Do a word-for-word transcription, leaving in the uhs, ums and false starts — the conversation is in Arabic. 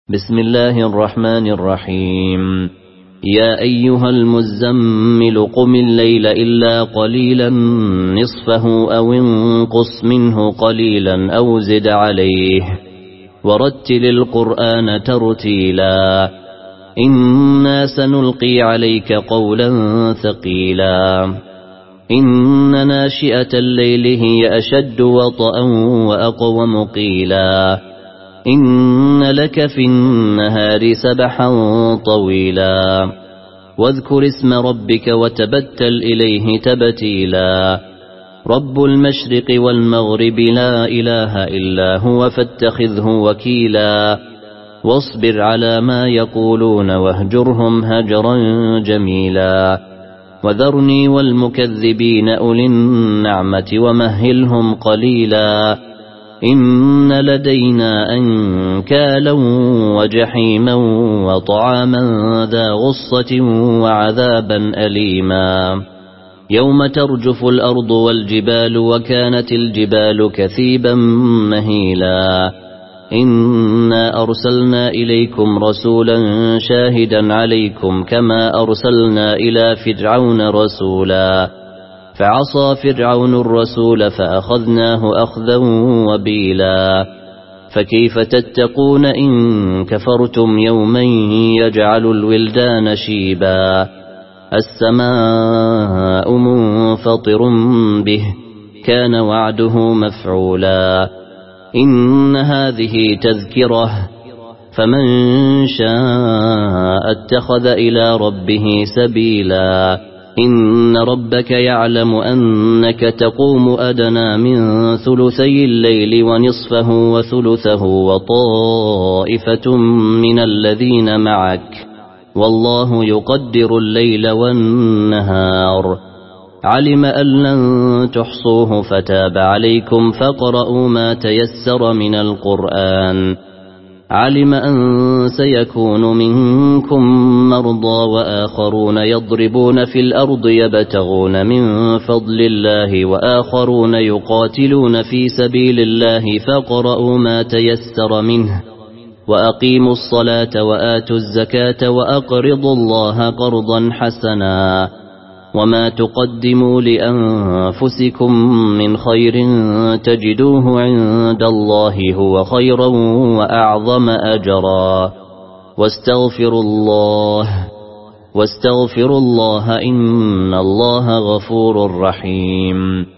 بسم الله الرحمن الرحيم. يا أيها المزمل قم الليل إلا قليلا نصفه أو انقص منه قليلا أو زد عليه ورتل القرآن ترتيلا إنا سنلقي عليك قولا ثقيلا إن ناشئة الليل هي أشد وطئا وأقوم قيلا إن لك في النهار سبحا طويلا واذكر اسم ربك وتبتل إليه تبتيلا رب المشرق والمغرب لا إله إلا هو فاتخذه وكيلا واصبر على ما يقولون واهجرهم هجرا جميلا وذرني والمكذبين أولي النعمة ومهلهم قليلا إن لدينا أنكالا وجحيما وطعاما ذا غصة وعذابا أليما يوم ترجف الأرض والجبال وكانت الجبال كثيبا مهيلا إنا أرسلنا إليكم رسولا شاهدا عليكم كما أرسلنا إلى فرعون رسولا فعصى فرعون الرسول فأخذناه أخذا وبيلا فكيف تتقون إن كفرتم يوما يجعل الولدان شيبا السماء منفطر به كان وعده مفعولا إن هذه تذكرة فمن شاء اتخذ إلى ربه سبيلا إن ربك يعلم أنك تقوم أدنى من ثلثي الليل ونصفه وثلثه وطائفة من الذين معك والله يقدر الليل والنهار علم أن لن تحصوه فتاب عليكم فاقرؤوا ما تيسر من القرآن علم أن سيكون منكم مرضى وآخرون يضربون في الأرض يبتغون من فضل الله وآخرون يقاتلون في سبيل الله فاقرؤوا ما تيسر منه وأقيموا الصلاة وآتوا الزكاة وأقرضوا الله قرضا حسنا وما تقدموا لأنفسكم من خير تجدوه عند الله هو خيرا وأعظم أجرا واستغفروا الله واستغفروا الله إن الله غفور رحيم.